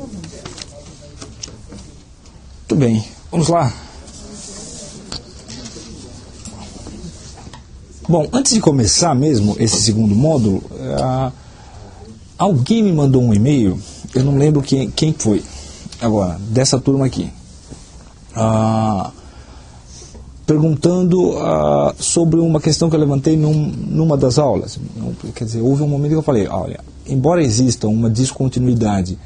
Muito bem, vamos lá. Bom, antes de começar mesmo esse segundo módulo, alguém me mandou um e-mail, eu não lembro quem foi, agora, dessa turma aqui, perguntando sobre uma questão que eu levantei numa das aulas. Quer dizer, houve um momento que eu falei, olha, embora exista uma descontinuidade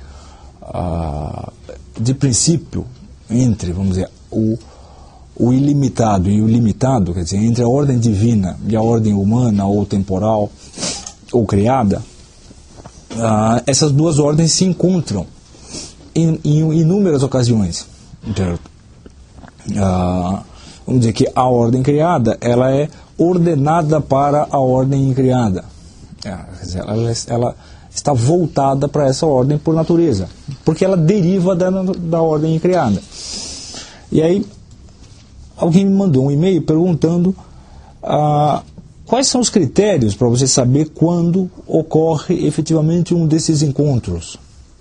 de princípio entre, vamos dizer, o ilimitado e o limitado, quer dizer, entre a ordem divina e a ordem humana ou temporal ou criada, essas duas ordens se encontram em inúmeras ocasiões. Vamos dizer que a ordem criada, ela é ordenada para a ordem incriada. Quer dizer, ela está voltada para essa ordem por natureza, porque ela deriva da ordem incriada. E aí, alguém me mandou um e-mail perguntando quais são os critérios para você saber quando ocorre efetivamente um desses encontros.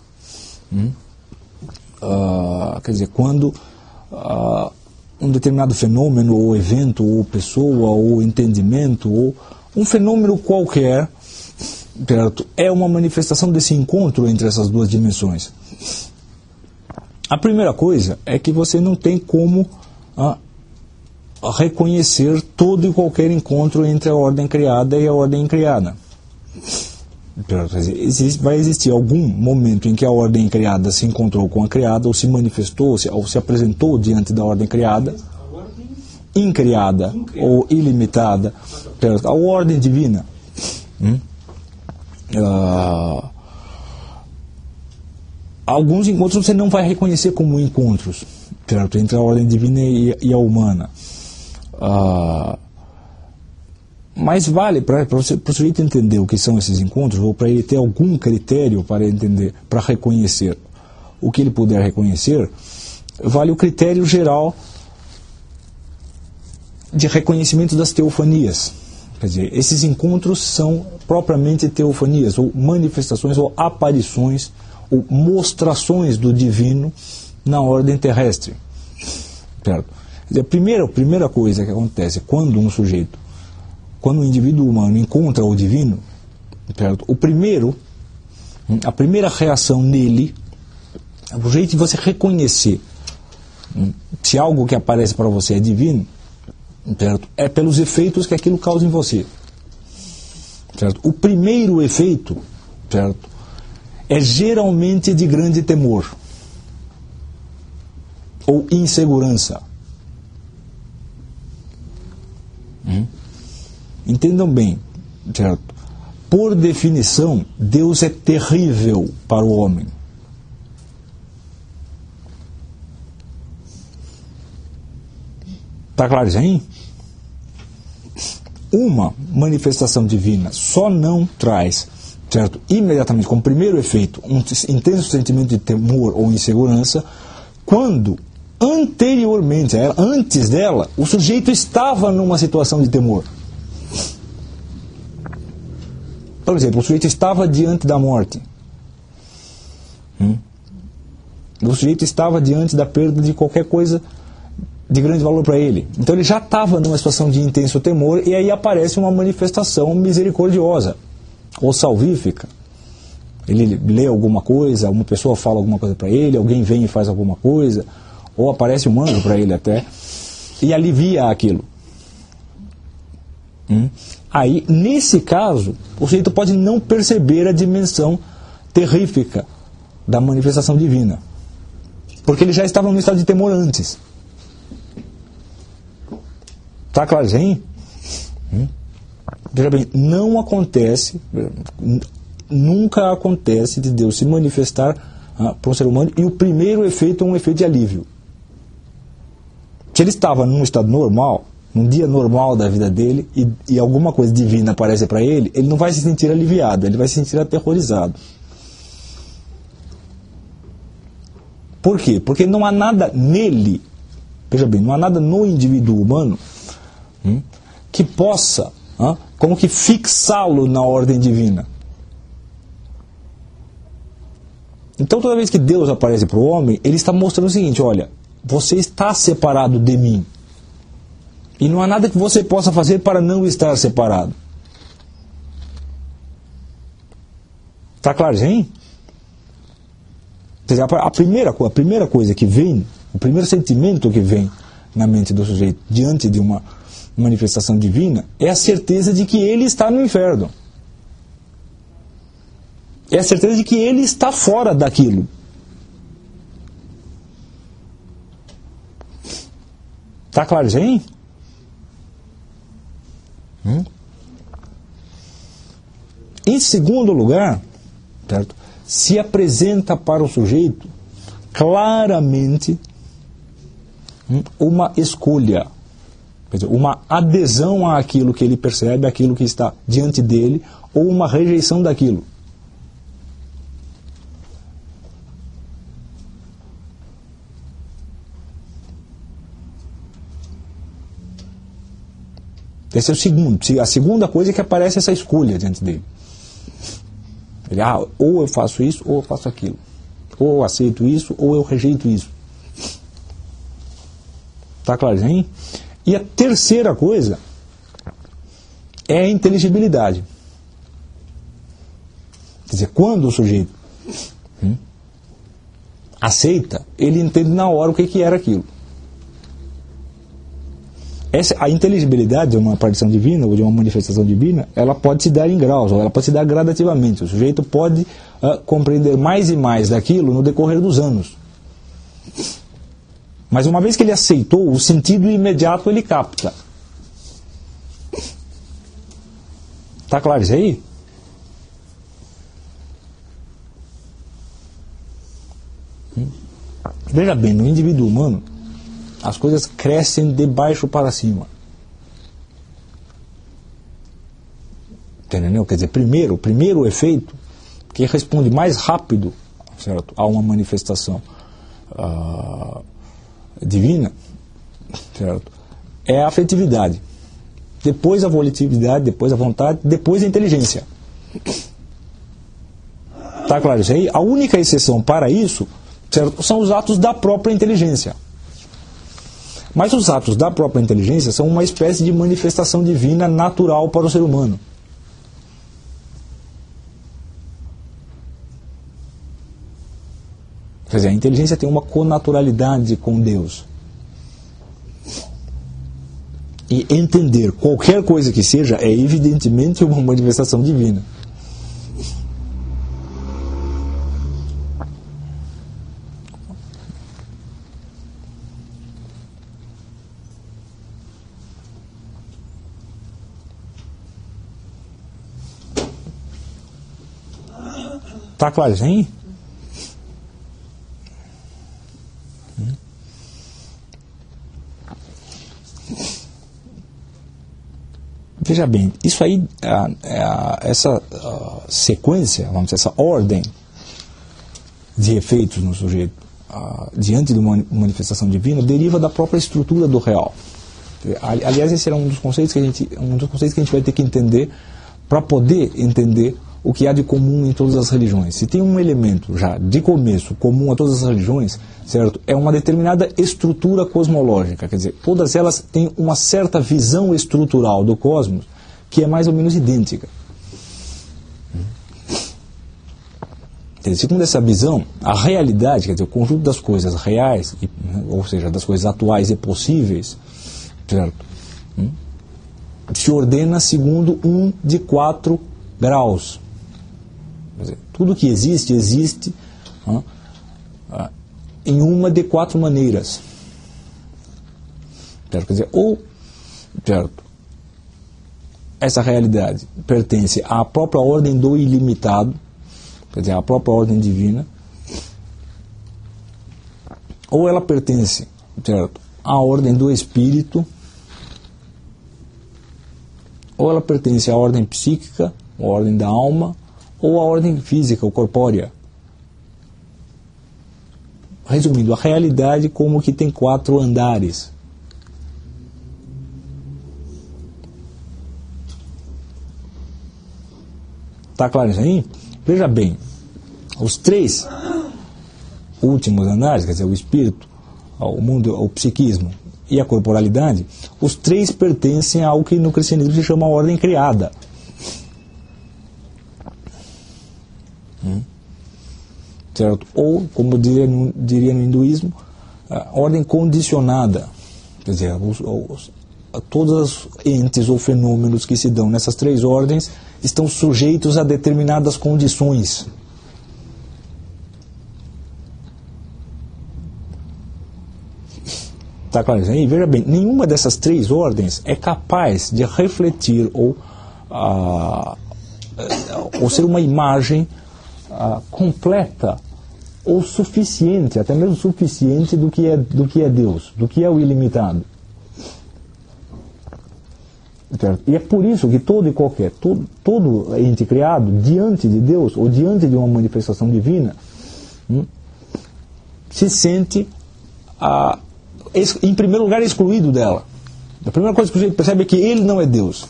Quer dizer, quando um determinado fenômeno, ou evento, ou pessoa, ou entendimento, ou um fenômeno qualquer, certo, é uma manifestação desse encontro entre essas duas dimensões. A primeira coisa é que você não tem como reconhecer todo e qualquer encontro entre a ordem criada e a ordem incriada. Quer dizer, vai existir algum momento em que a ordem criada se encontrou com a criada, ou se manifestou, ou se apresentou diante da ordem criada, incriada ou ilimitada, a ordem divina. Alguns encontros você não vai reconhecer como encontros, certo, entre a ordem divina e a humana. Mas vale para o sujeito entender o que são esses encontros, ou para ele ter algum critério para entender, para reconhecer o que ele puder reconhecer, vale o critério geral de reconhecimento das teofanias. Quer dizer, esses encontros são propriamente teofanias, ou manifestações, ou aparições, ou mostrações do divino na ordem terrestre. Certo? Quer dizer, a primeira coisa que acontece quando um indivíduo humano encontra o divino, certo? A primeira reação nele, o jeito de você reconhecer se algo que aparece para você é divino, certo? É pelos efeitos que aquilo causa em você. Certo? O primeiro efeito, certo, é geralmente de grande temor ou insegurança. Entendam bem, certo? Por definição, Deus é terrível para o homem. Está claro isso aí? Uma manifestação divina só não traz, certo, imediatamente, como primeiro efeito, um intenso sentimento de temor ou insegurança, quando anteriormente, antes dela, o sujeito estava numa situação de temor. Por exemplo, o sujeito estava diante da morte. O sujeito estava diante da perda de qualquer coisa de grande valor para ele. Então ele já estava numa situação de intenso temor, e aí aparece uma manifestação misericordiosa ou salvífica. Ele lê alguma coisa, uma pessoa fala alguma coisa para ele, alguém vem e faz alguma coisa, ou aparece um anjo para ele até, e alivia aquilo. Aí, nesse caso, o sujeito pode não perceber a dimensão terrífica da manifestação divina, porque ele já estava no estado de temor antes. Está claro, hein? Veja bem, nunca acontece de Deus se manifestar para um ser humano e o primeiro efeito é um efeito de alívio. Se ele estava num estado normal, num dia normal da vida dele, e alguma coisa divina aparece para ele, ele não vai se sentir aliviado, ele vai se sentir aterrorizado. Por quê? Porque não há nada nele, veja bem, não há nada no indivíduo humano que possa, como que fixá-lo na ordem divina. Então toda vez que Deus aparece para o homem, ele está mostrando o seguinte: olha, você está separado de mim. E não há nada que você possa fazer para não estar separado. Está claro, hein? Quer dizer, a primeira coisa que vem, o primeiro sentimento que vem na mente do sujeito diante de uma manifestação divina é a certeza de que ele está no inferno. É a certeza de que ele está fora daquilo. Está claro, hein? Em segundo lugar, certo? Se apresenta para o sujeito claramente uma escolha, quer dizer, uma adesão àquilo que ele percebe, àquilo que está diante dele, ou uma rejeição daquilo. Esse é o segundo. A segunda coisa é que aparece essa escolha diante dele. Ele, ou eu faço isso, ou eu faço aquilo. Ou eu aceito isso, ou eu rejeito isso. Está claro, hein? E a terceira coisa é a inteligibilidade. Quer dizer, quando o sujeito aceita, ele entende na hora o que era aquilo. A inteligibilidade de uma aparição divina ou de uma manifestação divina, ela pode se dar em graus, ou ela pode se dar gradativamente. O sujeito pode compreender mais e mais daquilo no decorrer dos anos. Mas uma vez que ele aceitou, o sentido imediato ele capta. Está claro isso aí? Veja bem, no indivíduo humano, as coisas crescem de baixo para cima. Entendeu? Quer dizer, o primeiro efeito que responde mais rápido, certo, a uma manifestação divina, certo, é a afetividade. Depois a volatilidade, depois a vontade, depois a inteligência. Está claro isso aí? A única exceção para isso, certo, são os atos da própria inteligência. Mas os atos da própria inteligência são uma espécie de manifestação divina natural para o ser humano. Quer dizer, a inteligência tem uma connaturalidade com Deus. E entender qualquer coisa que seja é evidentemente uma manifestação divina. Está claro, hein? Veja bem, isso aí, essa sequência, vamos dizer, essa ordem de efeitos no sujeito diante de uma manifestação divina deriva da própria estrutura do real. Aliás, esse era um dos conceitos que a gente vai ter que entender para poder entender o que há de comum em todas as religiões. Se tem um elemento já de começo comum a todas as religiões, certo? É uma determinada estrutura cosmológica, quer dizer, todas elas têm uma certa visão estrutural do cosmos que é mais ou menos idêntica. Segundo essa visão, a realidade, quer dizer, o conjunto das coisas reais, ou seja, das coisas atuais e possíveis, certo? Se ordena segundo um de 4 graus. Quer dizer, tudo que existe em uma de 4 maneiras. Certo? Quer dizer, ou, certo, essa realidade pertence à própria ordem do ilimitado, quer dizer, à própria ordem divina, ou ela pertence, certo, à ordem do espírito, ou ela pertence à ordem psíquica, à ordem da alma, ou à ordem física ou corpórea. Resumindo, a realidade como que tem 4 andares. Está claro isso aí? Veja bem, os 3 últimos andares, quer dizer, o espírito, o mundo, o psiquismo e a corporalidade, os três pertencem ao que no cristianismo se chama ordem criada. Certo? Ou, como diria no hinduísmo, ordem condicionada. Quer dizer, todos os entes ou fenômenos que se dão nessas três ordens estão sujeitos a determinadas condições. Tá claro isso aí? Veja bem, nenhuma dessas três ordens é capaz de refletir ou ser uma imagem completa ou suficiente, até mesmo suficiente do que é Deus, do que é o ilimitado. Certo? E é por isso que todo ente criado diante de Deus ou diante de uma manifestação divina se sente em primeiro lugar excluído dela. A primeira coisa que o sujeito percebe é que ele não é Deus.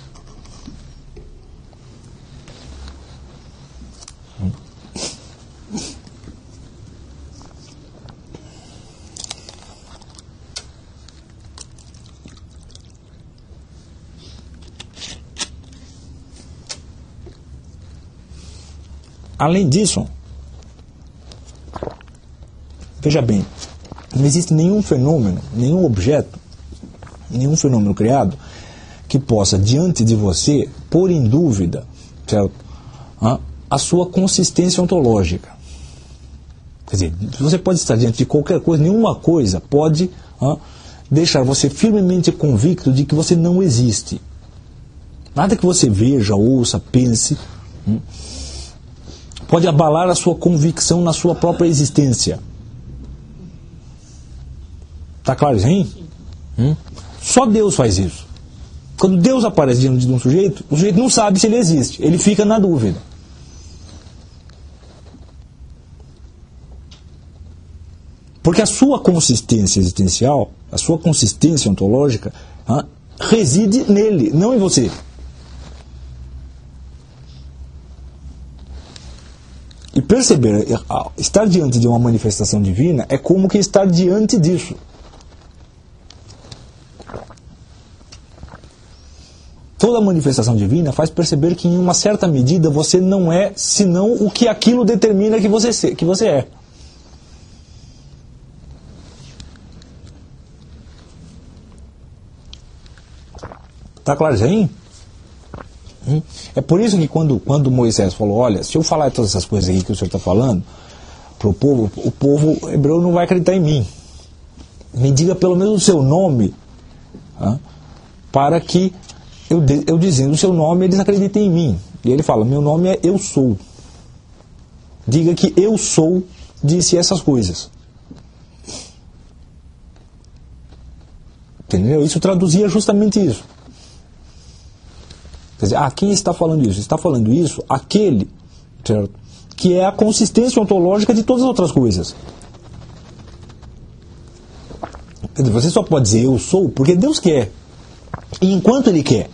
Além disso, veja bem, não existe nenhum fenômeno, nenhum objeto, nenhum fenômeno criado que possa, diante de você, pôr em dúvida, certo, a sua consistência ontológica. Quer dizer, você pode estar diante de qualquer coisa, nenhuma coisa pode deixar você firmemente convicto de que você não existe. Nada que você veja, ouça, pense, pode abalar a sua convicção na sua própria existência. Está claro isso aí? Só Deus faz isso. Quando Deus aparece diante de um sujeito, o sujeito não sabe se ele existe, ele fica na dúvida. Porque a sua consistência existencial, a sua consistência ontológica, reside nele, não em você. E perceber, estar diante de uma manifestação divina é como que estar diante disso. Toda manifestação divina faz perceber que em uma certa medida você não é senão o que aquilo determina que você é. Está claro isso aí? É por isso que quando Moisés falou, olha, se eu falar todas essas coisas aqui que o senhor está falando para o povo hebreu não vai acreditar em mim. Me diga pelo menos o seu nome, para que eu dizendo o seu nome eles acreditem em mim. E ele fala, meu nome é Eu Sou. Diga que Eu Sou disse essas coisas. Entendeu? Isso traduzia justamente isso. Quer dizer, quem está falando isso? Está falando isso aquele, certo, que é a consistência ontológica de todas as outras coisas. Quer dizer, você só pode dizer eu sou porque Deus quer. E enquanto Ele quer.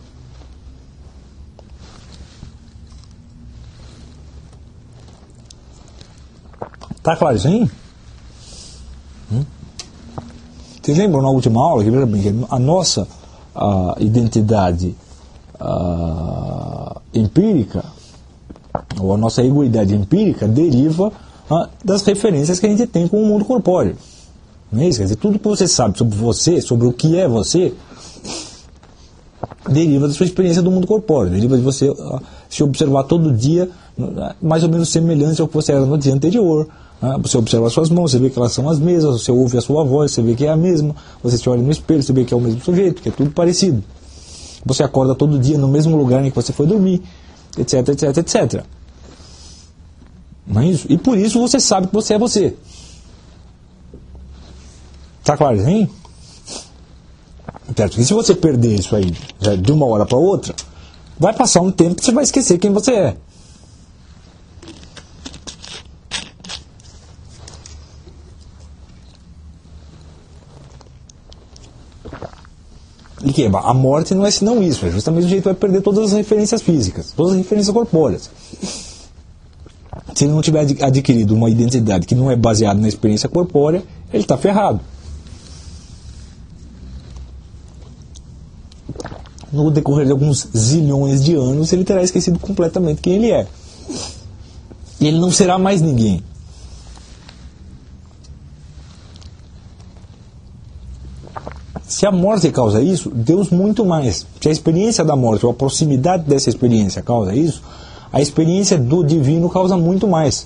Está claro isso aí? Vocês lembram na última aula que a nossa identidade empírica, ou a nossa egoidade empírica, deriva das referências que a gente tem com o mundo corpóreo. Não é isso? Quer dizer, tudo que você sabe sobre você, sobre o que é você, deriva da sua experiência do mundo corpóreo, deriva de você se observar todo dia, mais ou menos semelhante ao que você era no dia anterior. Você observa as suas mãos, você vê que elas são as mesmas, você ouve a sua voz, você vê que é a mesma, você se olha no espelho, você vê que é o mesmo sujeito, que é tudo parecido. Você acorda todo dia no mesmo lugar em que você foi dormir, etc, etc, etc. Não é isso? E por isso você sabe que você é você. Está claro, hein? Certo? E se você perder isso aí de uma hora para outra, vai passar um tempo e você vai esquecer quem você é. E que a morte não é senão isso, é justamente o jeito que vai perder todas as referências físicas, todas as referências corpóreas. Se ele não tiver adquirido uma identidade que não é baseada na experiência corpórea, ele está ferrado. No decorrer de alguns zilhões de anos, ele terá esquecido completamente quem ele é. E ele não será mais ninguém. Se a morte causa isso, Deus muito mais. Se a experiência da morte ou a proximidade dessa experiência causa isso, a experiência do divino causa muito mais.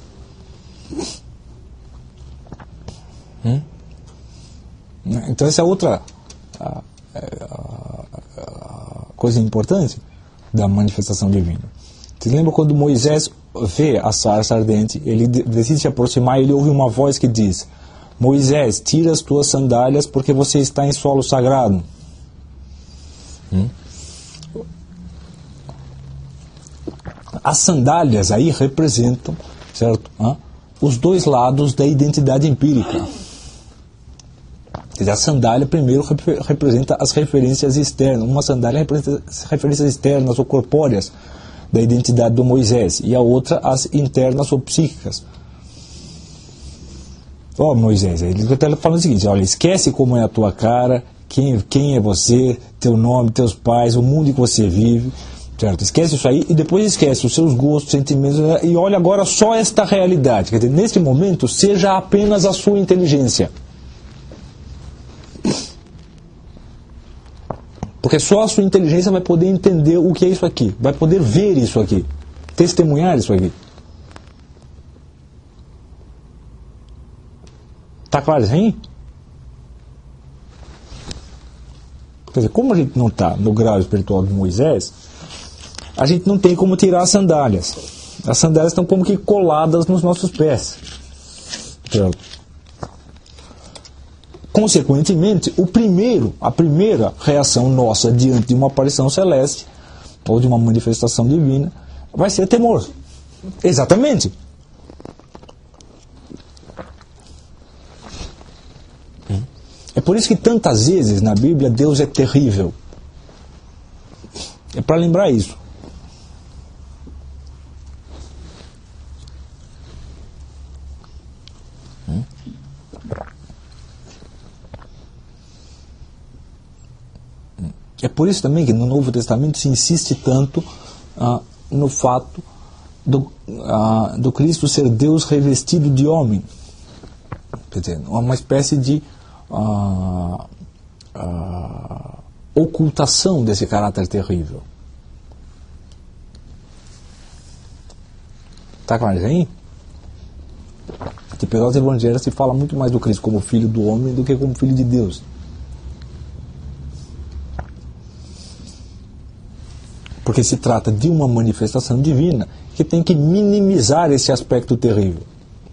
Então essa é outra coisa importante da manifestação divina. Você lembra quando Moisés vê a sarça ardente, ele decide se aproximar e ele ouve uma voz que diz: Moisés, tira as tuas sandálias porque você está em solo sagrado. As sandálias aí representam, certo? Os dois lados da identidade empírica. Quer dizer, a sandália primeiro representa as referências externas. Uma sandália representa as referências externas ou corpóreas da identidade do Moisés, e a outra as internas ou psíquicas. Moisés, ele está falando o seguinte: olha, esquece como é a tua cara, quem é você, teu nome, teus pais, o mundo em que você vive, certo? Esquece isso aí e depois esquece os seus gostos, sentimentos, e olha agora só esta realidade. Quer dizer, neste momento, seja apenas a sua inteligência. Porque só a sua inteligência vai poder entender o que é isso aqui, vai poder ver isso aqui, testemunhar isso aqui. Está claro assim? Quer dizer, como a gente não está no grau espiritual de Moisés, a gente não tem como tirar as sandálias. As sandálias estão como que coladas nos nossos pés. Certo? Consequentemente, a primeira reação nossa diante de uma aparição celeste ou de uma manifestação divina vai ser temor. Exatamente. É por isso que tantas vezes na Bíblia Deus é terrível. É para lembrar isso. É por isso também que no Novo Testamento se insiste tanto no fato do Cristo ser Deus revestido de homem. Quer dizer, uma espécie de ocultação desse caráter terrível. Está claro isso aí? Se pegar os evangelhos, se fala muito mais do Cristo como filho do homem do que como filho de Deus. Porque se trata de uma manifestação divina que tem que minimizar esse aspecto terrível.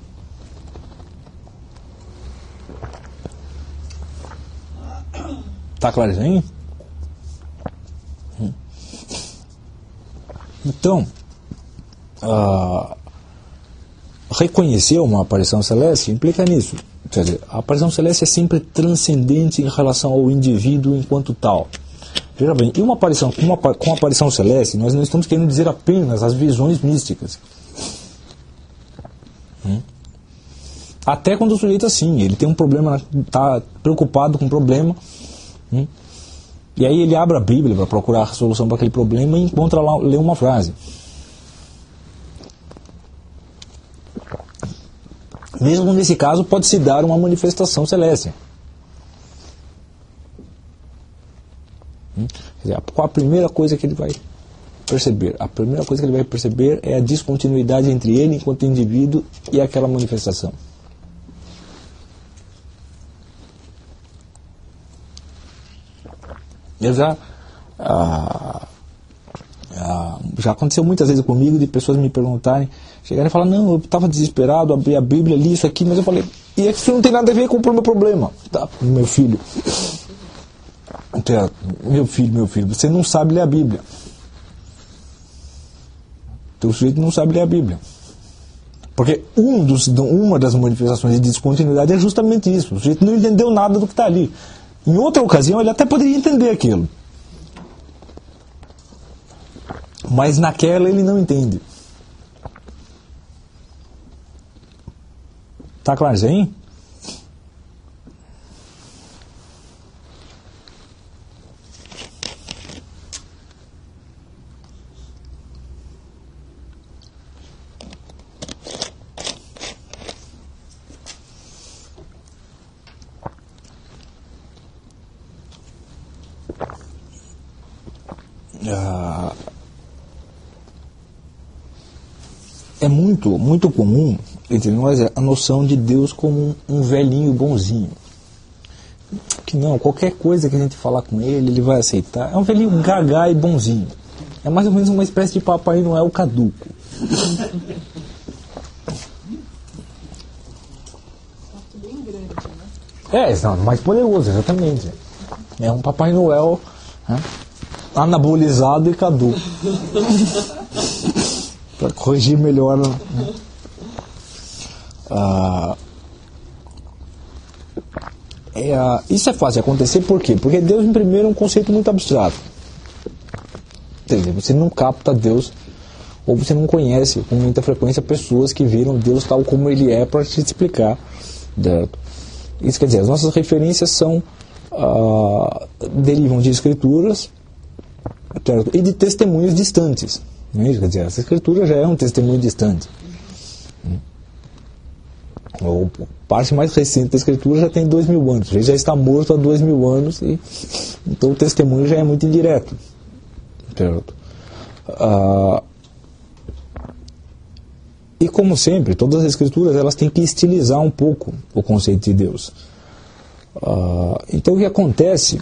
Está claro isso aí? Então, reconhecer uma aparição celeste implica nisso. Quer dizer, a aparição celeste é sempre transcendente em relação ao indivíduo enquanto tal. Veja bem, e uma aparição, com a aparição celeste, nós não estamos querendo dizer apenas as visões místicas. Até quando o sujeito assim, ele tem um problema, está preocupado com um problema, e aí ele abre a Bíblia para procurar a solução para aquele problema e encontra lá, lê uma frase. Mesmo nesse caso, pode-se dar uma manifestação celeste. Qual a primeira coisa que ele vai perceber? A primeira coisa que ele vai perceber é a descontinuidade entre ele enquanto indivíduo e aquela manifestação. Já aconteceu muitas vezes comigo de pessoas me perguntarem, chegarem e falar: não, eu estava desesperado, abri a Bíblia, li isso aqui, mas eu falei: e isso não tem nada a ver com o meu problema. Tá, meu filho, meu filho, você não sabe ler a Bíblia. O sujeito não sabe ler a Bíblia. Porque uma das manifestações de descontinuidade é justamente isso. O sujeito não entendeu nada do que está ali. Em outra ocasião ele até poderia entender aquilo. Mas naquela ele não entende. Tá claro isso aí? É muito comum entre nós a noção de Deus como um velhinho bonzinho. Que não, qualquer coisa que a gente falar com ele vai aceitar. É um velhinho gagá e bonzinho. É mais ou menos uma espécie de Papai Noel caduco. Bem grande, né? Não, mais poderoso, exatamente. É um Papai Noel, né, anabolizado e caduco. Para corrigir melhor. Isso é fácil de acontecer, por quê? Porque Deus, em primeiro, é um conceito muito abstrato. Entendeu? Você não capta Deus, ou você não conhece com muita frequência pessoas que viram Deus tal como ele é para te explicar. Isso quer dizer, as nossas referências derivam de escrituras, certo? E de testemunhos distantes. Não é isso? Quer dizer, essa escritura já é um testemunho distante. A parte mais recente da escritura já tem 2000 anos. Ele já está morto há 2000 anos, então o testemunho já é muito indireto. Certo? E como sempre, todas as escrituras elas têm que estilizar um pouco o conceito de Deus. Então o que acontece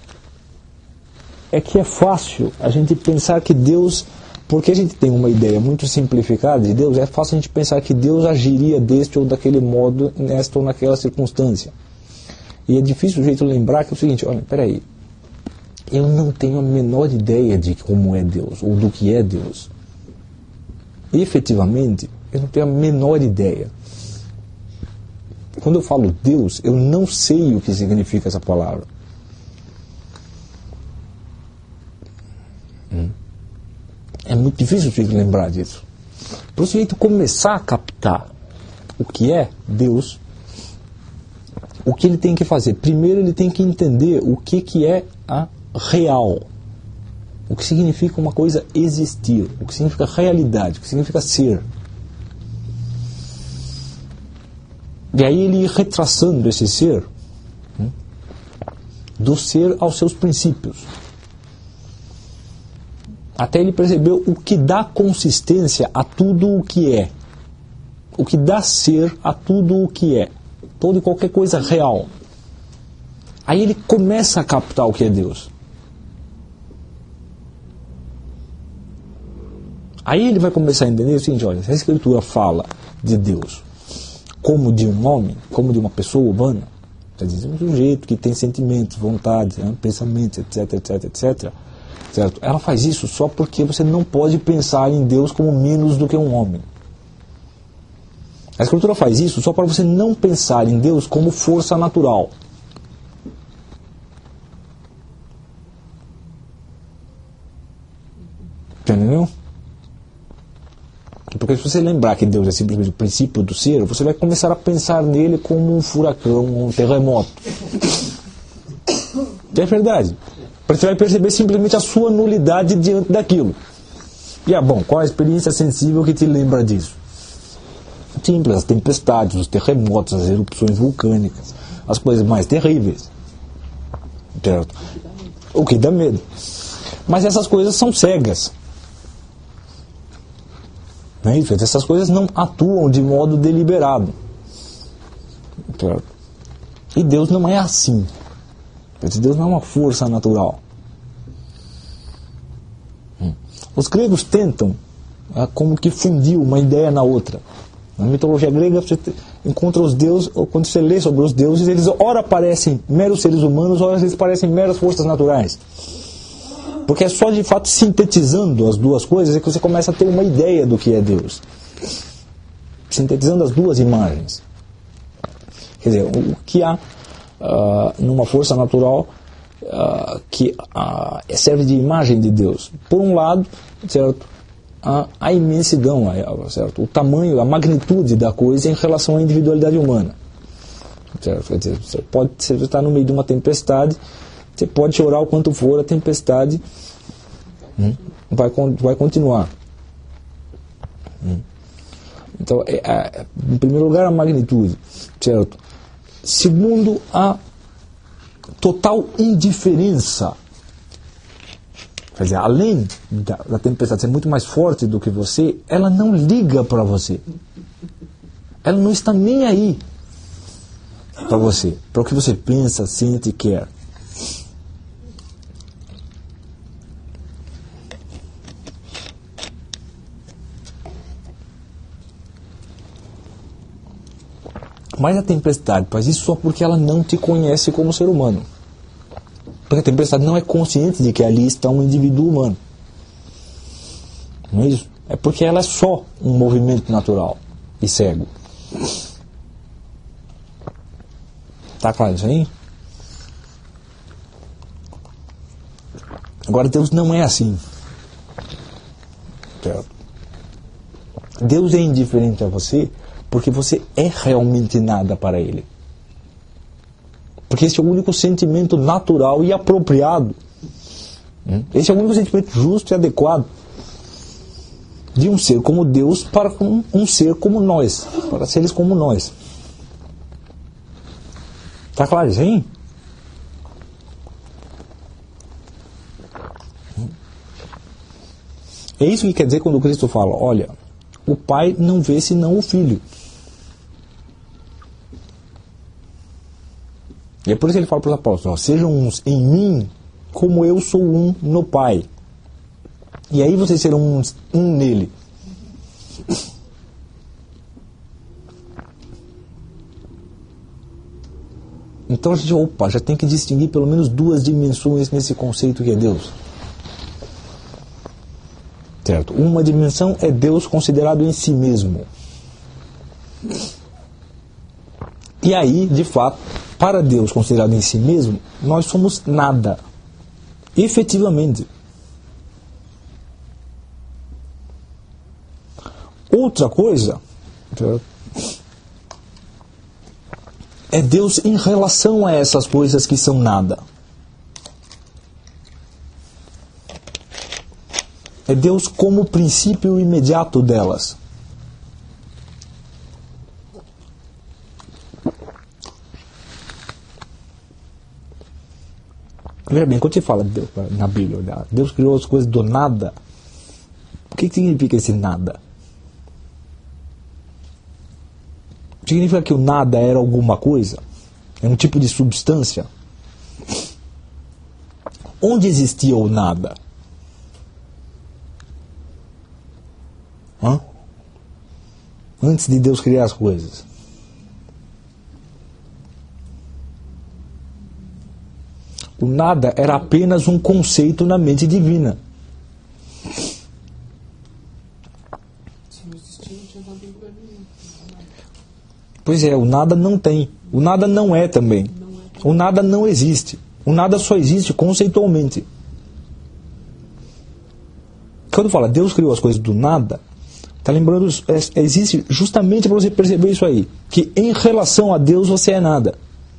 é que é fácil a gente pensar que Deus, porque a gente tem uma ideia muito simplificada de Deus, é fácil a gente pensar que Deus agiria deste ou daquele modo, nesta ou naquela circunstância. E é difícil o jeito de lembrar que é o seguinte, olha, peraí, eu não tenho a menor ideia de como é Deus, ou do que é Deus. E, efetivamente, eu não tenho a menor ideia. Quando eu falo Deus, eu não sei o que significa essa palavra. É muito difícil o sujeito lembrar disso. Para o sujeito começar a captar o que é Deus, o que ele tem que fazer? Primeiro ele tem que entender o que é a real. O que significa uma coisa existir. O que significa realidade. O que significa ser. E aí ele ir retraçando esse ser, do ser aos seus princípios. Até ele perceber o que dá consistência a tudo o que é. O que dá ser a tudo o que é. Toda e qualquer coisa real. Aí ele começa a captar o que é Deus. Aí ele vai começar a entender o seguinte, olha, se a Escritura fala de Deus como de um homem, como de uma pessoa humana, quer dizer, um sujeito que tem sentimentos, vontades, pensamentos, etc, etc, etc, certo? Ela faz isso só porque você não pode pensar em Deus como menos do que um homem. A Escritura faz isso só para você não pensar em Deus como força natural. Entendeu? Porque se você lembrar que Deus é simplesmente o princípio do ser, você vai começar a pensar nele como um furacão, um terremoto. É verdade. Você vai perceber simplesmente a sua nulidade diante daquilo. E bom, qual a experiência sensível que te lembra disso? Simples, as tempestades, os terremotos, as erupções vulcânicas, as coisas mais terríveis. Certo? O que dá medo. Mas essas coisas são cegas. Não é isso? Essas coisas não atuam de modo deliberado. Certo? E Deus não é assim. Deus não é uma força natural. Os gregos tentam como que fundir uma ideia na outra. Na mitologia grega você encontra os deuses, ou quando você lê sobre os deuses, eles ora parecem meros seres humanos, ora eles parecem meras forças naturais. Porque é só de fato sintetizando as duas coisas é que você começa a ter uma ideia do que é Deus. Sintetizando as duas imagens. Quer dizer, o que há numa força natural que serve de imagem de Deus. Por um lado, certo, a imensidão, certo? O tamanho, a magnitude da coisa em relação à individualidade humana. Certo? Quer dizer, você está no meio de uma tempestade, você pode chorar o quanto for, a tempestade vai continuar. Então, em primeiro lugar, a magnitude, certo? Segundo, a total indiferença. Quer dizer, além da tempestade ser muito mais forte do que você, ela não liga para você. Ela não está nem aí para você, para o que você pensa, sente e quer. Mas a tempestade faz isso só porque ela não te conhece como ser humano. Porque a tempestade não é consciente de que ali está um indivíduo humano. Não é isso? É porque ela é só um movimento natural e cego. Está claro isso aí? Agora, Deus não é assim. Certo? Deus é indiferente a você porque você é realmente nada para Ele. Porque esse é o único sentimento natural e apropriado. Esse é o único sentimento justo e adequado de um ser como Deus para um ser como nós, para seres como nós. Está claro isso aí? É isso que quer dizer quando Cristo fala, olha, o Pai não vê senão o Filho. E é por isso que ele fala para os apóstolos, sejam uns em mim como eu sou um no Pai. E aí vocês serão um nele. Então a gente, já tem que distinguir pelo menos duas dimensões nesse conceito que é Deus. Certo? Uma dimensão é Deus considerado em si mesmo. E aí, de fato, para Deus considerado em si mesmo, nós somos nada. Efetivamente. Outra coisa é Deus em relação a essas coisas que são nada. É Deus como princípio imediato delas. Veja bem, quando você fala Deus, na Bíblia, Deus criou as coisas do nada, o que significa esse nada? Significa que o nada era alguma coisa? É um tipo de substância? Onde existia o nada? Antes de Deus criar as coisas. O nada era apenas um conceito na mente divina. Pois é, o nada não tem. O nada não é também. O nada não existe. O nada só existe conceitualmente. Quando fala Deus criou as coisas do nada, está lembrando, existe justamente para você perceber isso aí, que em relação a Deus você é nada.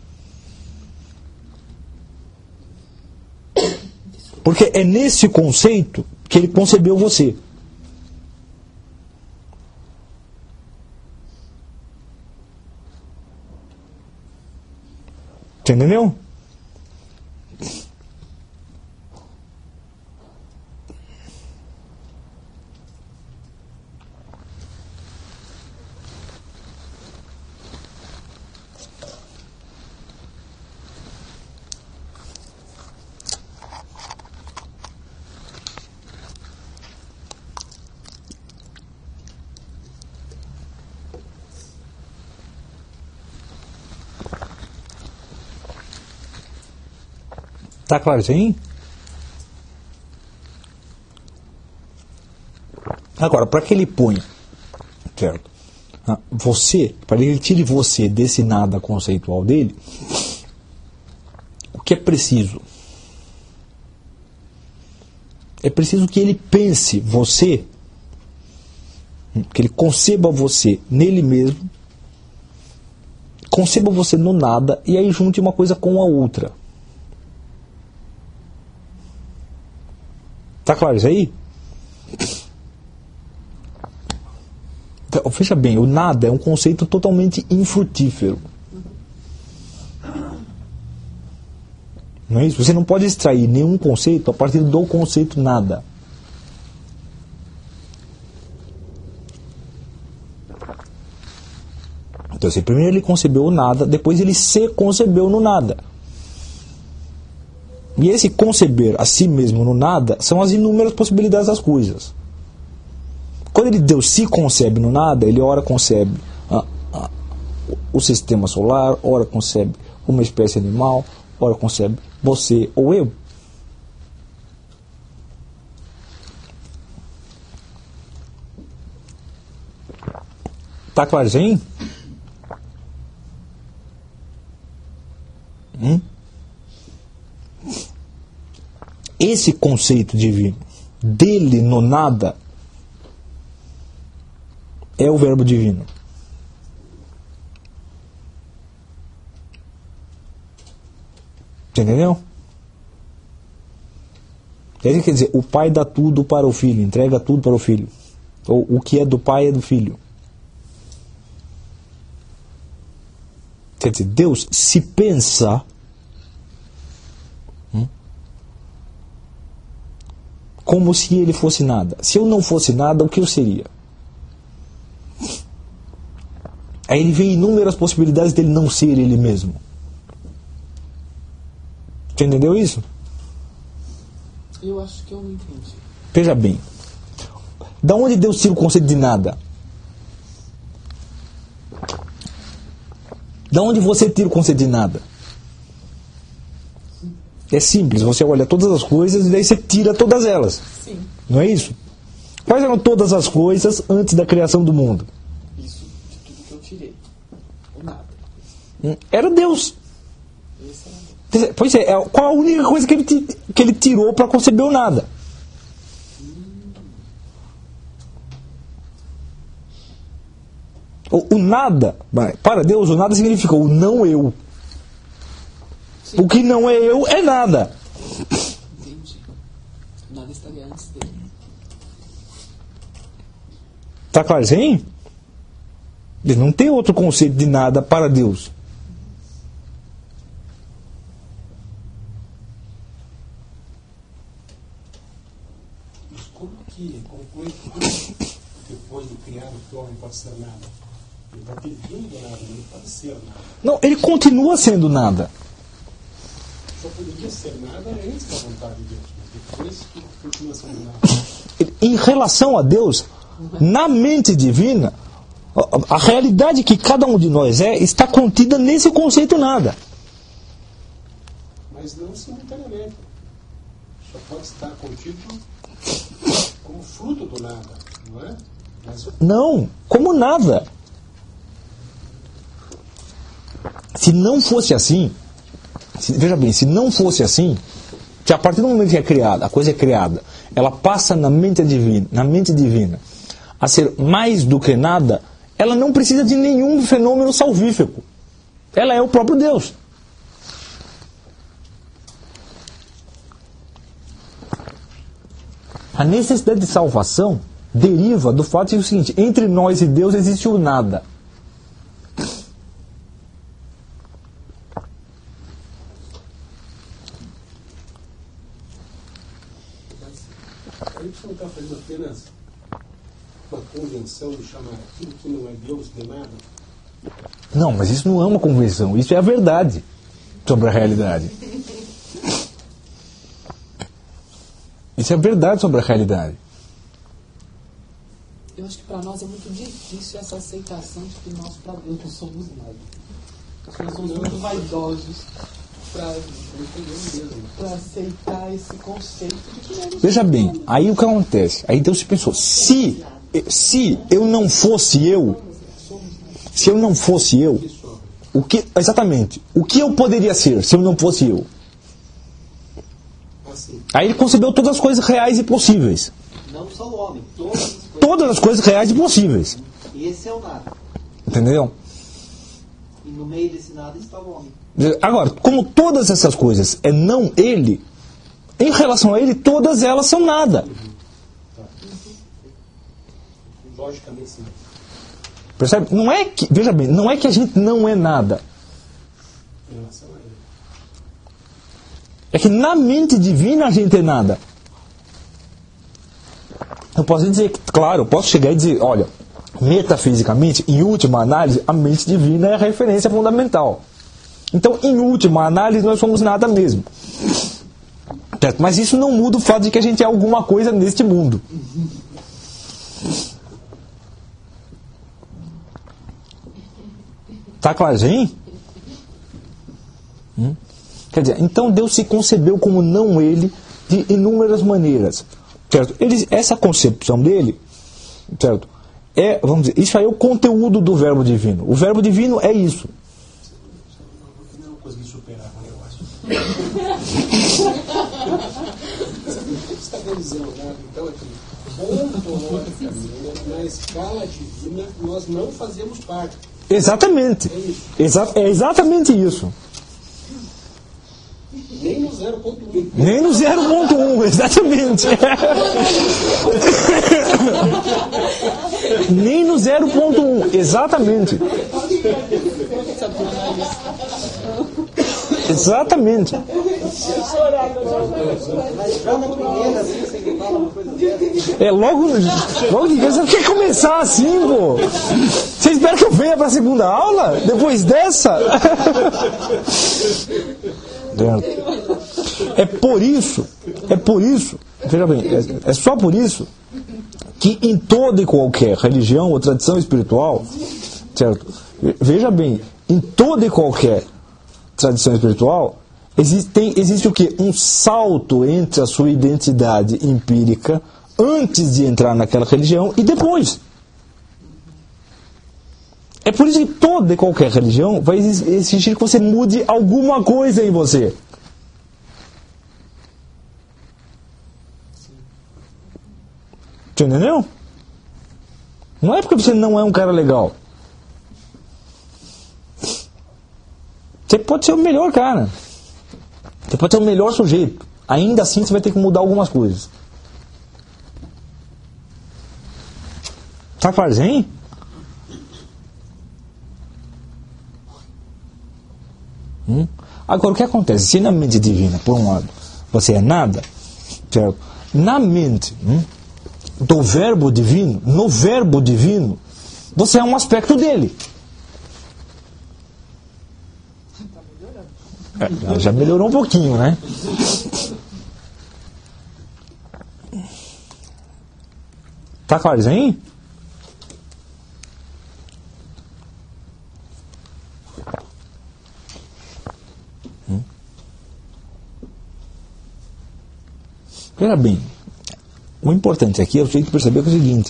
Porque é nesse conceito que ele concebeu você. Você entendeu? Está claro isso aí? Agora, para que ele põe, certo? Você, para que ele tire você desse nada conceitual dele, o que é preciso? É preciso que ele pense você Que ele conceba você nele mesmo, conceba você no nada, e aí junte uma coisa com a outra. Tá claro isso aí? Então, veja bem, o nada é um conceito totalmente infrutífero. Não é isso? Você não pode extrair nenhum conceito a partir do conceito nada. Então, assim, primeiro ele concebeu o nada, depois ele se concebeu no nada. E esse conceber a si mesmo no nada são as inúmeras possibilidades das coisas. Quando Deus se concebe no nada, ele ora concebe o sistema solar, ora concebe uma espécie animal, ora concebe você ou eu. Tá claro isso aí? Esse conceito divino, dele no nada, é o verbo divino. Você entendeu? Quer dizer, o pai dá tudo para o filho, entrega tudo para o filho. Ou o que é do pai é do filho. Quer dizer, Deus se pensa como se ele fosse nada. Se eu não fosse nada, o que eu seria? Aí ele vê inúmeras possibilidades dele não ser ele mesmo. Você entendeu isso? Eu acho que eu não entendi. Veja bem. Da onde Deus tira o conceito de nada? Da onde você tira o conceito de nada? É simples, você olha todas as coisas e daí você tira todas elas. Sim. Não é isso? Quais eram todas as coisas antes da criação do mundo? Isso de tudo que eu tirei. Ou nada. Era Deus. Esse era... Pois é, qual a única coisa que ele tirou para conceber o nada? O nada, para Deus, o nada significa o não eu. Sim. O que não é eu é nada. Entendi. Nada estaria antes dele. Tá claro isso aí? Não tem outro conceito de nada para Deus. Mas como que conclui que depois de criar o homem pode ser nada? Ele está pedindo nada, ele não pode ser nada. Não, ele continua sendo nada. Só poderia ser nada antes da vontade de Deus, mas depois que continua sendo nada. Em relação a Deus, na mente divina, a realidade que cada um de nós está contida nesse conceito nada. Mas não simultaneamente. Só pode estar contido como fruto do nada, não é? Mas... Não, como nada. Se não fosse assim, veja bem, se não fosse assim, que a partir do momento que é criada, a coisa é criada, ela passa na mente divina a ser mais do que nada, ela não precisa de nenhum fenômeno salvífico. Ela é o próprio Deus. A necessidade de salvação deriva do fato de o seguinte: entre nós e Deus existe o nada. Aí você não está fazendo apenas uma convenção de chamar aquilo que não é Deus de nada? Não, mas isso não é uma convenção, isso é a verdade sobre a realidade. Isso é a verdade sobre a realidade. Eu acho que para nós é muito difícil essa aceitação de que nós para Deus não somos nada. Nós somos muito vaidosos para aceitar esse conceito de que nós não Veja bem, aí o que acontece? Aí Deus se pensou, se eu não fosse eu, exatamente, o que eu poderia ser se eu não fosse eu? Aí ele concebeu todas as coisas reais e possíveis. Não só o homem, todas as coisas. todas as coisas reais e possíveis. Esse é o nada. Entendeu? E no meio desse nada está o homem. Agora, como todas essas coisas é não ele, em relação a ele, todas elas são nada. Logicamente, sim. Percebe? Não é que, veja bem, não é que a gente não é nada. Em relação a ele. É que na mente divina a gente é nada. Eu posso dizer que, claro, eu posso chegar e dizer, olha, metafisicamente, em última análise, a mente divina é a referência fundamental. Então, em última análise, nós somos nada mesmo. Certo? Mas isso não muda o fato de que a gente é alguma coisa neste mundo. Tá claro, gente? Quer dizer, então Deus se concebeu como não ele de inúmeras maneiras. Certo? Essa concepção dele, certo? Vamos dizer, isso aí é o conteúdo do verbo divino. O verbo divino é isso. Eu não consegui superar o negócio. Você está dizendo, né? Então, aqui, ontologicamente, na escala divina, nós não fazemos parte. Exatamente. É exatamente isso. Nem no 0.1. Nem no 0.1, exatamente. Nem no 0.1, exatamente. Exatamente. Mas já na primeira, assim, você fala uma coisa dessa. Logo que você quer começar assim, pô. Você espera que eu venha para a segunda aula? Depois dessa? É por isso, veja bem, é só por isso que em toda e qualquer religião ou tradição espiritual, certo? Veja bem, em toda e qualquer tradição espiritual, existe o quê? Um salto entre a sua identidade empírica antes de entrar naquela religião e depois. É por isso que toda e qualquer religião vai exigir que você mude alguma coisa em você. Você entendeu? Não é porque você não é um cara legal. Você pode ser o melhor cara. Você pode ser o melhor sujeito. Ainda assim você vai ter que mudar algumas coisas. Tá fazendo? Agora, o que acontece? Se na mente divina, por um lado, você é nada, certo? Na mente do verbo divino, no verbo divino, você é um aspecto dele. Já melhorou um pouquinho, né? Tá claro isso aí? Veja bem, o importante aqui é o jeito de perceber que é o seguinte: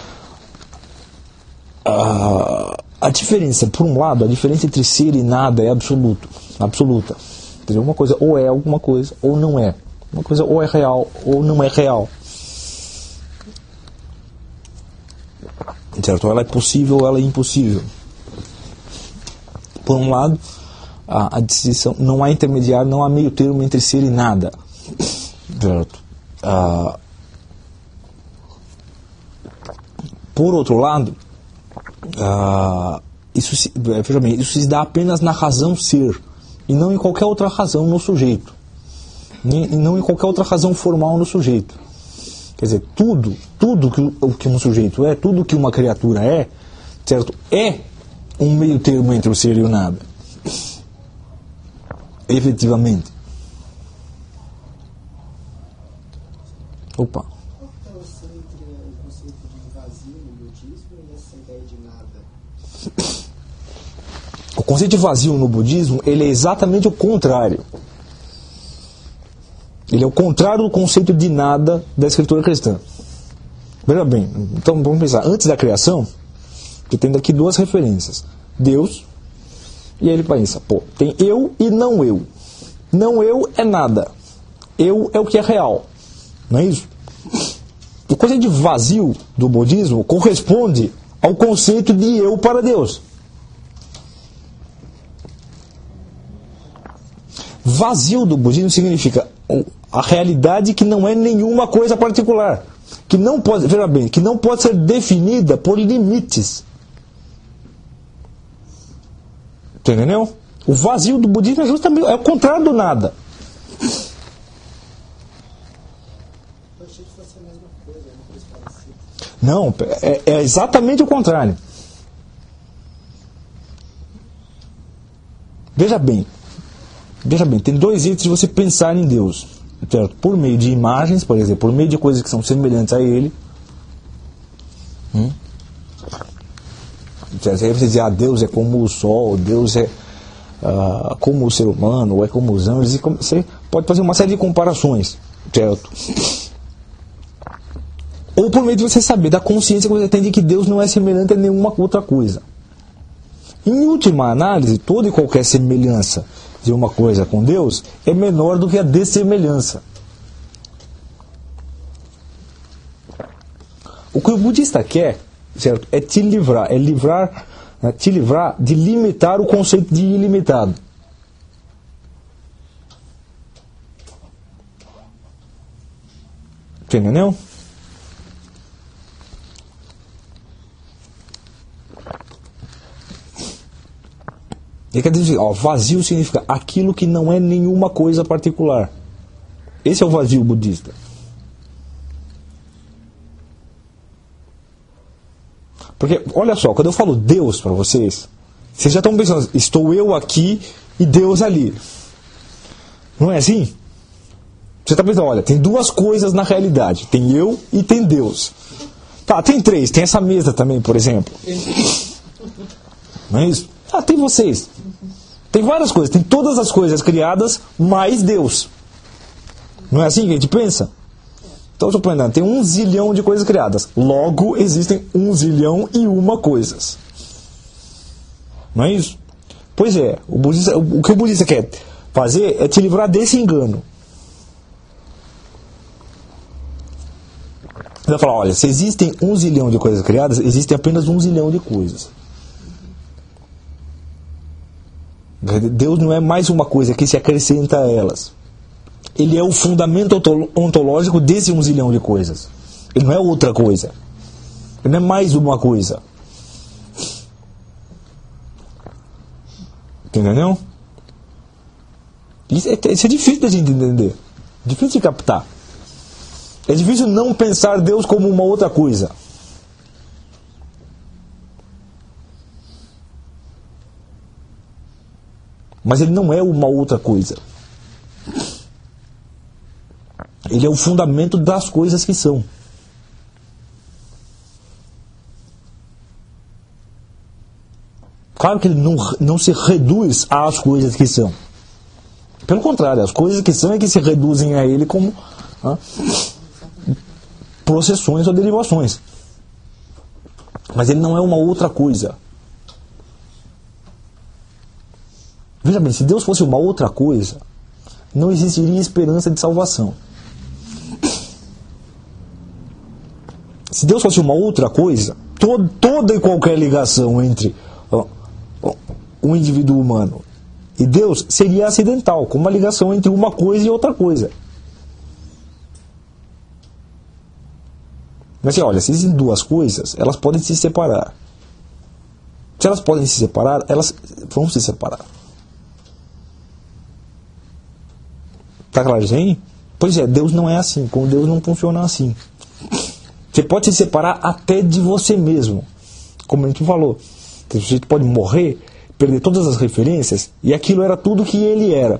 a diferença, por um lado, a diferença entre ser e nada é absoluta. Entendeu? Uma coisa ou é alguma coisa ou não é. Uma coisa ou é real ou não é real. Certo? Ou ela é possível ou ela é impossível. Por um lado, a distinção, não há intermediário, não há meio termo entre ser e nada. Certo? Por outro lado, isso se dá apenas na razão ser e não em qualquer outra razão no sujeito, e não em qualquer outra razão formal no sujeito. Quer dizer, tudo que um sujeito é, tudo que uma criatura é, certo? É um meio termo entre o ser e o nada, efetivamente. Opa. Qual é a relação entre o conceito de vazio no budismo e essa ideia de nada? O conceito de vazio no budismo, ele é exatamente o contrário. Ele é o contrário do conceito de nada da escritura cristã. Veja bem, então vamos pensar, antes da criação, que tem daqui duas referências. Deus, e aí ele pensa, tem eu e não eu. Não eu é nada. Eu é o que é real. Não é isso? conceito de vazio do budismo corresponde ao conceito de eu para Deus. Vazio do budismo significa a realidade que não é nenhuma coisa particular, que não pode, veja bem, que não pode ser definida por limites. Entendeu? O vazio do budismo é justamente o contrário do nada. Eu achei que fosse a mesma coisa, uma coisa parecida. Não, é exatamente o contrário. Veja bem, tem dois jeitos de você pensar em Deus, certo? Por meio de imagens, por exemplo, por meio de coisas que são semelhantes a Ele. Aí você diz, Deus é como o sol, Deus é como o ser humano, ou é como os anjos, e você pode fazer uma série de comparações, certo? Ou por meio de você saber da consciência que você tem de que Deus não é semelhante a nenhuma outra coisa. Em última análise, toda e qualquer semelhança de uma coisa com Deus é menor do que a dessemelhança. O que o budista quer, certo, é te livrar, te livrar de limitar o conceito de ilimitado. Entendeu? Ele quer dizer, vazio significa aquilo que não é nenhuma coisa particular. Esse é o vazio budista. Porque, olha só, quando eu falo Deus para vocês já estão pensando, estou eu aqui e Deus ali. Não é assim? Você está pensando, olha, tem duas coisas na realidade. Tem eu e tem Deus. Tá, tem três. Tem essa mesa também, por exemplo. Não é isso? Tem vocês. Tem várias coisas. Tem todas as coisas criadas, mais Deus. Não é assim que a gente pensa? Então, suponhando, tem 1 zilhão de coisas criadas. Logo, existem 1 zilhão e uma coisas. Não é isso? Pois é. O que o budista quer fazer é te livrar desse engano. Ele vai falar, olha, se existem 1 zilhão de coisas criadas, existem apenas 1 zilhão de coisas. Deus não é mais uma coisa que se acrescenta a elas. Ele é o fundamento ontológico desse 1 zilhão de coisas. Ele não é outra coisa. Ele não é mais uma coisa. Entendeu? Isso é difícil de a gente entender. Difícil de captar. É difícil não pensar Deus como uma outra coisa. Mas ele não é uma outra coisa. Ele é o fundamento das coisas que são. Claro que ele não se reduz às coisas que são. Pelo contrário, as coisas que são é que se reduzem a ele como processões ou derivações. Mas ele não é uma outra coisa. Veja bem, se Deus fosse uma outra coisa, não existiria esperança de salvação. Se Deus fosse uma outra coisa, toda e qualquer ligação entre um indivíduo humano e Deus seria acidental, como uma ligação entre uma coisa e outra coisa. Mas olha, se existem duas coisas, elas podem se separar. Se elas podem se separar, elas vão se separar. Está claro isso aí? Pois é, Deus não é assim. Com Deus não funciona assim. Você pode se separar até de você mesmo. Como a gente falou. O sujeito pode morrer, perder todas as referências, e aquilo era tudo que ele era.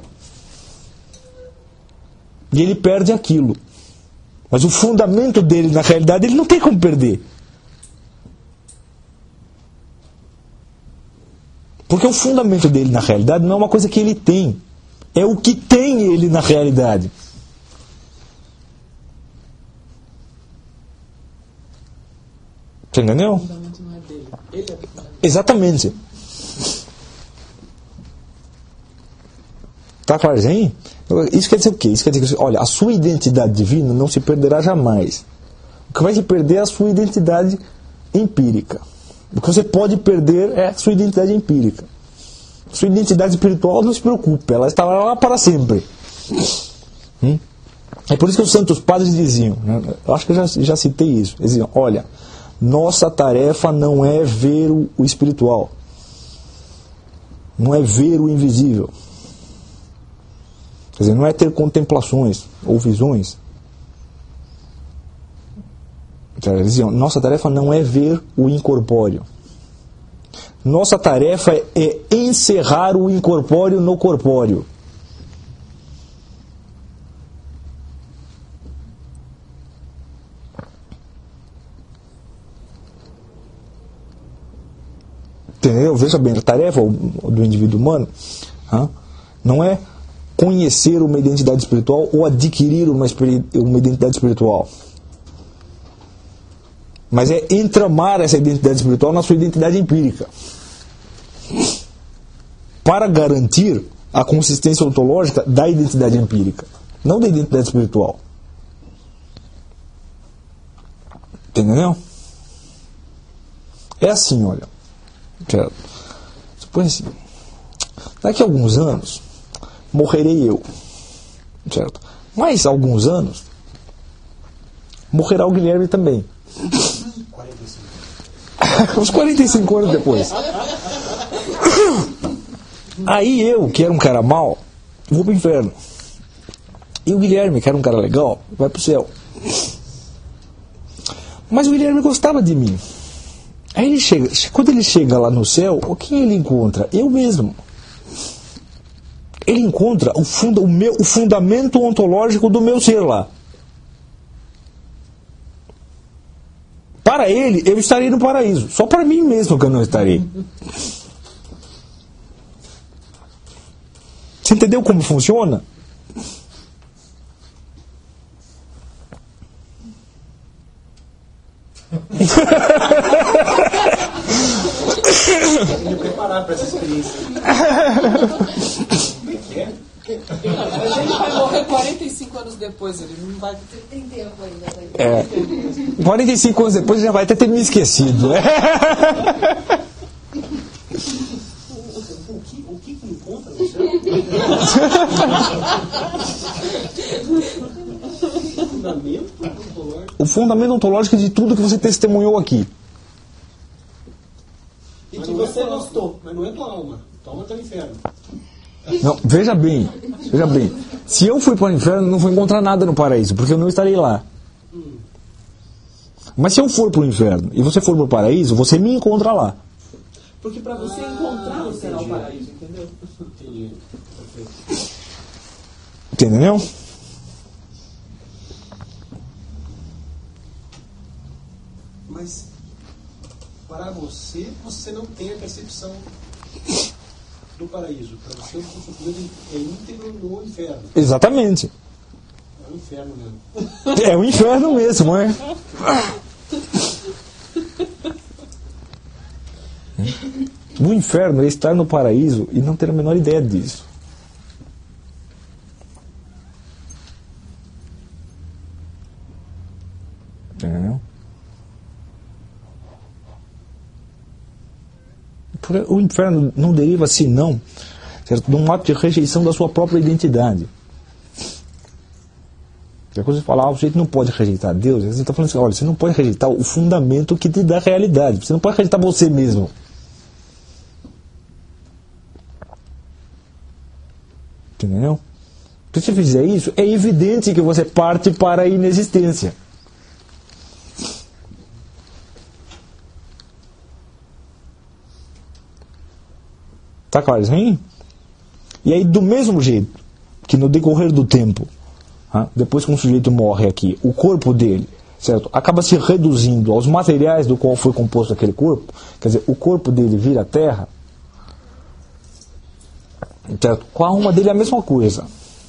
E ele perde aquilo. Mas o fundamento dele, na realidade, ele não tem como perder. Porque o fundamento dele, na realidade, não é uma coisa que ele tem. É o que tem ele na realidade. Você entendeu? O fundamento não é dele. Ele é o fundamento. Exatamente. Tá claro isso quer dizer o quê? Isso quer dizer que, olha, a sua identidade divina não se perderá jamais. O que vai se perder é a sua identidade empírica. O que você pode perder é a sua identidade empírica. Sua identidade espiritual, não se preocupe, ela estará lá para sempre. É por isso que os santos padres diziam, né? Eu acho que eu já citei isso, eles diziam, olha, nossa tarefa não é ver o espiritual, não é ver o invisível, quer dizer, não é ter contemplações ou visões. Eles diziam, nossa tarefa não é ver o incorpóreo, nossa tarefa é encerrar o incorpóreo no corpóreo. Entendeu? Veja bem, a tarefa do indivíduo humano não é conhecer uma identidade espiritual ou adquirir uma identidade espiritual, mas é entramar essa identidade espiritual na sua identidade empírica para garantir a consistência ontológica da identidade empírica, não da identidade espiritual. Entendeu? É assim, olha. Certo? Supõe assim, daqui a alguns anos morrerei eu, certo? Mais alguns anos morrerá o Guilherme também. 45. Uns 45 anos depois. Aí eu, que era um cara mau, vou pro inferno. E o Guilherme, que era um cara legal, vai pro céu. Mas o Guilherme gostava de mim. Aí ele chega, quando ele chega lá no céu, quem ele encontra? Eu mesmo. Ele encontra o fundamento ontológico do meu ser lá. Para ele, eu estarei no paraíso. Só para mim mesmo que eu não estarei. Você entendeu como funciona? Tem que preparar para essa experiência. Como é que é? Mas ele vai morrer 45 anos depois, ele não vai ter. Tem tempo ainda. 45 anos depois já vai até ter me esquecido. O que encontra no céu? O fundamento ontológico de tudo que você testemunhou aqui. E que você gostou, mas não é tua alma. Tua alma está no inferno. Não, veja bem. Se eu fui para o inferno, não vou encontrar nada no paraíso, porque eu não estarei lá. Mas se eu for para o inferno e você for para o paraíso, você me encontra lá. Porque para você encontrar o será o paraíso, entendeu? Entendi. Entendeu? Mas para você não tem a percepção do paraíso. Para você, o sofrimento é íntegro no inferno. Exatamente. É o inferno mesmo. É o inferno mesmo, é? O inferno é estar no paraíso e não ter a menor ideia disso. Entendeu? O inferno não deriva senão, certo, de um ato de rejeição da sua própria identidade. É quando você fala, o sujeito não pode rejeitar Deus, você está falando assim, olha, você não pode rejeitar o fundamento que te dá realidade, você não pode rejeitar você mesmo. Entendeu? Se você fizer isso, é evidente que você parte para a inexistência. Tá claro isso aí? E aí, do mesmo jeito que no decorrer do tempo, depois que um sujeito morre aqui, o corpo dele, certo, acaba se reduzindo aos materiais do qual foi composto aquele corpo, quer dizer, o corpo dele vira terra, certo? Com a alma dele é a mesma coisa.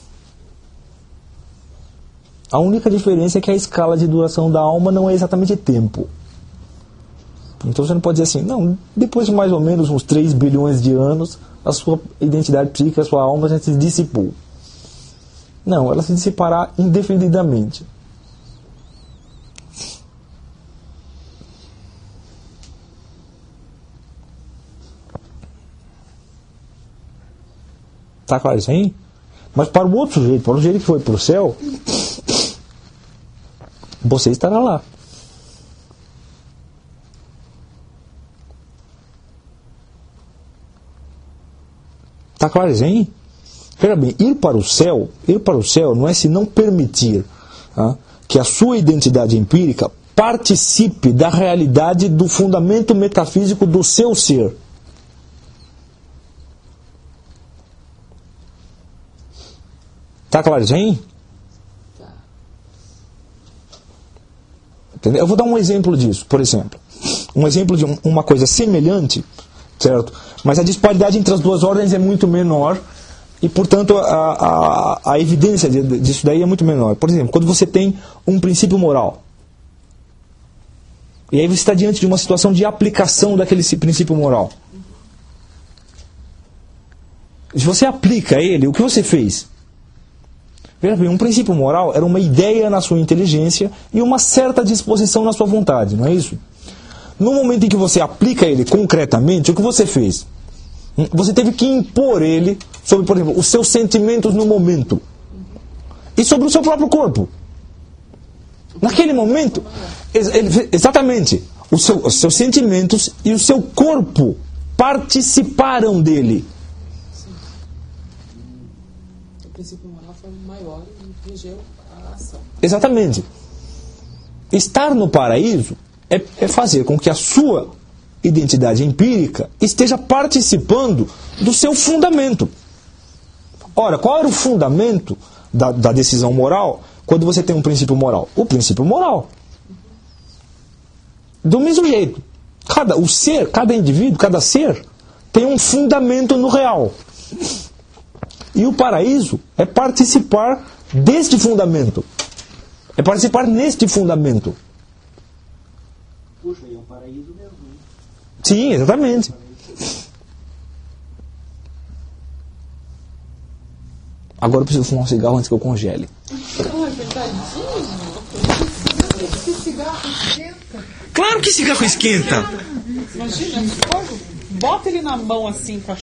A única diferença é que a escala de duração da alma não é exatamente tempo. Então você não pode dizer assim, não, depois de mais ou menos uns 3 bilhões de anos, a sua identidade psíquica, a sua alma já se dissipou. Não, ela se dissipará indefinidamente. Está claro isso aí? Mas para o outro sujeito, para o sujeito que foi para o céu, você estará lá. Está claro isso aí? Veja bem, ir para o céu não é senão permitir que a sua identidade empírica participe da realidade do fundamento metafísico do seu ser. Está claro isso aí? Entendeu? Eu vou dar um exemplo disso, por exemplo. Um exemplo de uma coisa semelhante, certo? Mas a disparidade entre as duas ordens é muito menor e, portanto, a evidência disso daí é muito menor. Por exemplo, quando você tem um princípio moral, e aí você está diante de uma situação de aplicação daquele princípio moral. Se você aplica ele, o que você fez? Veja bem, um princípio moral era uma ideia na sua inteligência e uma certa disposição na sua vontade, não é isso? No momento em que você aplica ele concretamente, o que você fez? Você teve que impor ele sobre, por exemplo, os seus sentimentos no momento. E sobre o seu próprio corpo. Naquele momento, exatamente, os seus sentimentos e o seu corpo participaram dele. O princípio moral foi maior e regeu a ação. Exatamente. Estar no paraíso é fazer com que a sua identidade empírica esteja participando do seu fundamento. Ora, qual era o fundamento da decisão moral quando você tem um princípio moral? O princípio moral. Do mesmo jeito, cada indivíduo, cada ser tem um fundamento no real. E o paraíso é participar deste fundamento. É participar neste fundamento. Puxa, é um paraíso mesmo. Hein? Sim, exatamente. Agora eu preciso fumar um cigarro antes que eu congele. Não é verdade? Esse cigarro esquenta. Claro que cigarro esquenta! Imagina, bota ele na mão assim com a